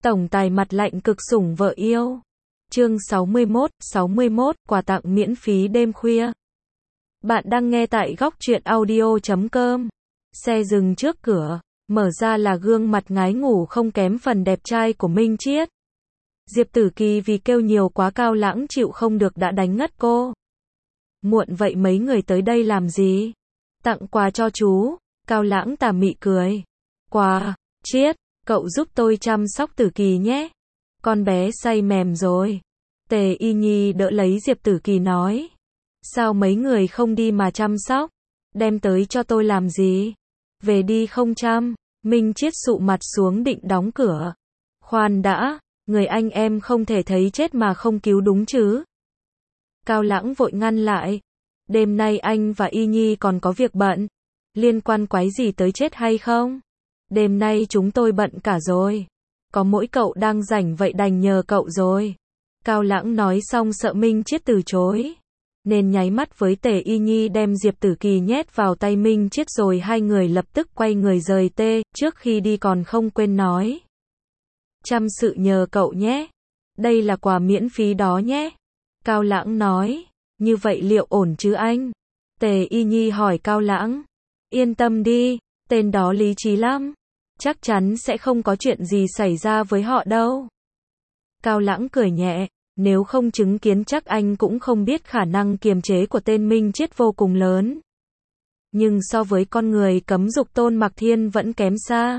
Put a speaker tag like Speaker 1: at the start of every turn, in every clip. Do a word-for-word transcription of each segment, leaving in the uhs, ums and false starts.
Speaker 1: Tổng tài mặt lạnh cực sủng vợ yêu. Chương sáu mươi mốt, sáu mươi mốt, quà tặng miễn phí đêm khuya. Bạn đang nghe tại góc truyện audio chấm com. Xe dừng trước cửa, mở ra là gương mặt ngái ngủ không kém phần đẹp trai của Minh Chiết. Diệp Tử Kỳ vì kêu nhiều quá Cao Lãng chịu không được đã đánh ngất cô. Muộn vậy mấy người tới đây làm gì? Tặng quà cho chú. Cao Lãng tà mị cười. Quà, Chiết, cậu giúp tôi chăm sóc Tử Kỳ nhé. Con bé say mềm rồi. Tề Y Nhi đỡ lấy Diệp Tử Kỳ nói. Sao mấy người không đi mà chăm sóc? Đem tới cho tôi làm gì? Về đi không chăm. Minh Chiết sụ mặt xuống định đóng cửa. Khoan đã, người anh em không thể thấy chết mà không cứu đúng chứ? Cao Lãng vội ngăn lại. Đêm nay anh và Y Nhi còn có việc bận. Liên quan quái gì tới chết hay không? Đêm nay chúng tôi bận cả rồi. Có mỗi cậu đang rảnh vậy đành nhờ cậu rồi. Cao Lãng nói xong sợ Minh Chiết từ chối, nên nháy mắt với Tề Y Nhi đem Diệp Tử Kỳ nhét vào tay Minh Chiết rồi hai người lập tức quay người rời tê, trước khi đi còn không quên nói. Chăm sự nhờ cậu nhé. Đây là quà miễn phí đó nhé. Cao Lãng nói. Như vậy liệu ổn chứ anh? Tề Y Nhi hỏi Cao Lãng. Yên tâm đi, tên đó lý trí lắm. Chắc chắn sẽ không có chuyện gì xảy ra với họ đâu. Cao Lãng cười nhẹ. Nếu không chứng kiến chắc anh cũng không biết khả năng kiềm chế của tên Minh Chiết vô cùng lớn. Nhưng so với con người cấm dục Tôn Mặc Thiên vẫn kém xa.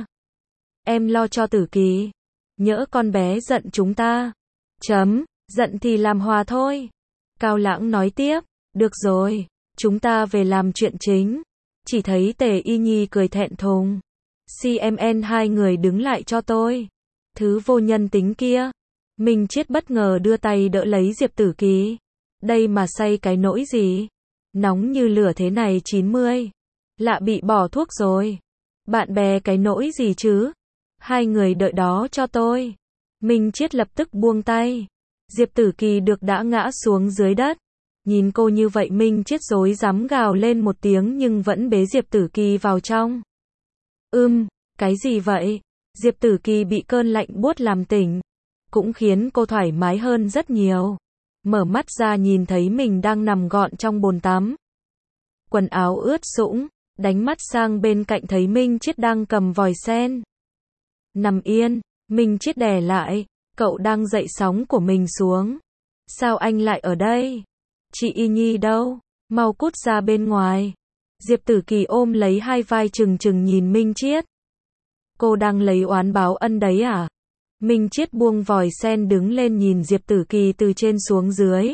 Speaker 1: Em lo cho Tử Kỳ. Nhỡ con bé giận chúng ta. Chấm, giận thì làm hòa thôi. Cao Lãng nói tiếp. Được rồi, chúng ta về làm chuyện chính. Chỉ thấy Tề Y Nhi cười thẹn thùng. xê em en hai người đứng lại cho tôi. Thứ vô nhân tính kia. Minh Chiết bất ngờ đưa tay đỡ lấy Diệp Tử Kỳ. Đây mà say cái nỗi gì? Nóng như lửa thế này chín mươi. Lạ bị bỏ thuốc rồi. Bạn bè cái nỗi gì chứ? Hai người đợi đó cho tôi. Minh Chiết lập tức buông tay. Diệp Tử Kỳ được đã ngã xuống dưới đất. Nhìn cô như vậy Minh Chiết rối rắm gào lên một tiếng nhưng vẫn bế Diệp Tử Kỳ vào trong. Ưm, cái gì vậy? Diệp Tử Kỳ bị cơn lạnh buốt làm tỉnh. Cũng khiến cô thoải mái hơn rất nhiều. Mở mắt ra nhìn thấy mình đang nằm gọn trong bồn tắm. Quần áo ướt sũng, đánh mắt sang bên cạnh thấy Minh Chiết đang cầm vòi sen. Nằm yên, Minh Chiết đè lại, cậu đang dậy sóng của mình xuống. Sao anh lại ở đây? Chị Y Nhi đâu? Mau cút ra bên ngoài. Diệp Tử Kỳ ôm lấy hai vai trừng trừng nhìn Minh Chiết. Cô đang lấy oán báo ân đấy à? Minh Chiết buông vòi sen đứng lên nhìn Diệp Tử Kỳ từ trên xuống dưới.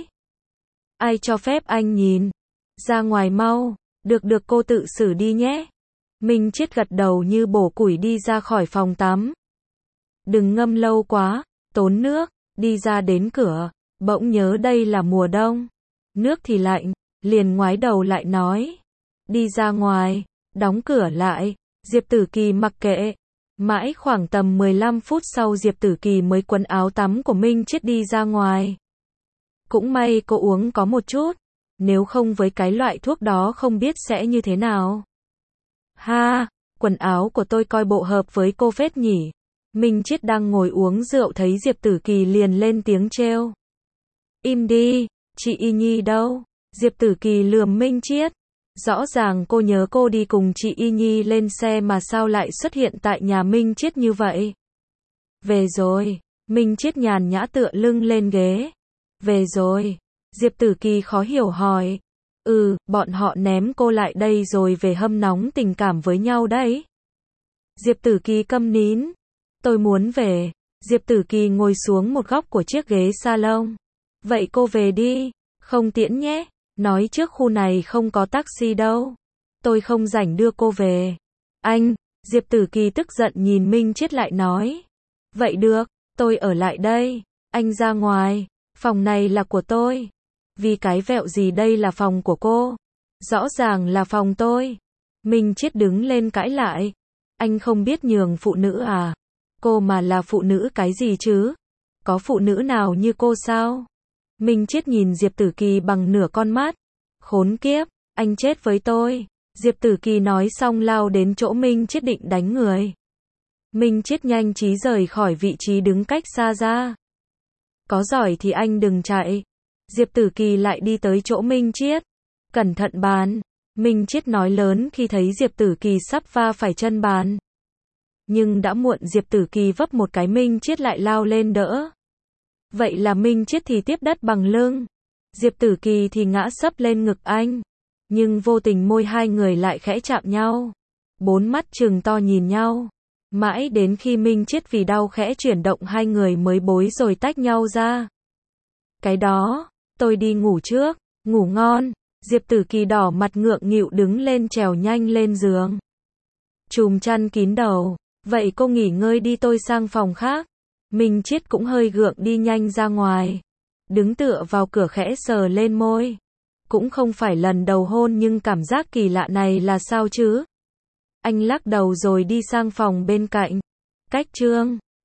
Speaker 1: Ai cho phép anh nhìn? Ra ngoài mau. Được được cô tự xử đi nhé. Minh Chiết gật đầu như bổ củi đi ra khỏi phòng tắm. Đừng ngâm lâu quá, tốn nước. Đi ra đến cửa, bỗng nhớ đây là mùa đông. Nước thì lạnh, liền ngoái đầu lại nói. Đi ra ngoài, đóng cửa lại. Diệp Tử Kỳ mặc kệ. Mãi khoảng tầm mười lăm phút sau Diệp Tử Kỳ mới quấn áo tắm của Minh Chiết đi ra ngoài. Cũng may cô uống có một chút. Nếu không với cái loại thuốc đó không biết sẽ như thế nào. Ha, quần áo của tôi coi bộ hợp với cô phết nhỉ. Minh Chiết đang ngồi uống rượu thấy Diệp Tử Kỳ liền lên tiếng trêu. Im đi, chị Y Nhi đâu? Diệp Tử Kỳ lườm Minh Chiết. Rõ ràng cô nhớ cô đi cùng chị Y Nhi lên xe mà sao lại xuất hiện tại nhà Minh Chiết như vậy? Về rồi. Minh Chiết nhàn nhã tựa lưng lên ghế. Về rồi. Diệp Tử Kỳ khó hiểu hỏi. Ừ, bọn họ ném cô lại đây rồi về hâm nóng tình cảm với nhau đấy. Diệp Tử Kỳ câm nín. Tôi muốn về. Diệp Tử Kỳ ngồi xuống một góc của chiếc ghế salon. Vậy cô về đi. Không tiễn nhé. Nói trước khu này không có taxi đâu. Tôi không rảnh đưa cô về. Anh, Diệp Tử Kỳ tức giận nhìn Minh Chiết lại nói. Vậy được, tôi ở lại đây. Anh ra ngoài. Phòng này là của tôi. Vì cái vẹo gì đây là phòng của cô? Rõ ràng là phòng tôi. Minh Chiết đứng lên cãi lại. Anh không biết nhường phụ nữ à? Cô mà là phụ nữ cái gì chứ? Có phụ nữ nào như cô sao? Minh Chiết nhìn Diệp Tử Kỳ bằng nửa con mắt. Khốn kiếp, anh chết với tôi. Diệp Tử Kỳ nói xong lao đến chỗ Minh Chiết định đánh người. Minh Chiết nhanh trí rời khỏi vị trí đứng cách xa ra. Có giỏi thì anh đừng chạy. Diệp Tử Kỳ lại đi tới chỗ Minh Chiết. Cẩn thận bàn. Minh Chiết nói lớn khi thấy Diệp Tử Kỳ sắp va phải chân bàn. Nhưng đã muộn, Diệp Tử Kỳ vấp một cái, Minh Chiết lại lao lên đỡ. Vậy là Minh Chiết thì tiếp đất bằng lưng. Diệp Tử Kỳ thì ngã sấp lên ngực anh. Nhưng vô tình môi hai người lại khẽ chạm nhau. Bốn mắt trừng to nhìn nhau. Mãi đến khi Minh Chiết vì đau khẽ chuyển động, hai người mới bối rồi tách nhau ra. Cái đó, tôi đi ngủ trước, ngủ ngon. Diệp Tử Kỳ đỏ mặt ngượng nghịu đứng lên trèo nhanh lên giường. Chùm chăn kín đầu. Vậy cô nghỉ ngơi đi, tôi sang phòng khác. Minh Chiết cũng hơi gượng đi nhanh ra ngoài. Đứng tựa vào cửa khẽ sờ lên môi. Cũng không phải lần đầu hôn nhưng cảm giác kỳ lạ này là sao chứ? Anh lắc đầu rồi đi sang phòng bên cạnh. Cách chương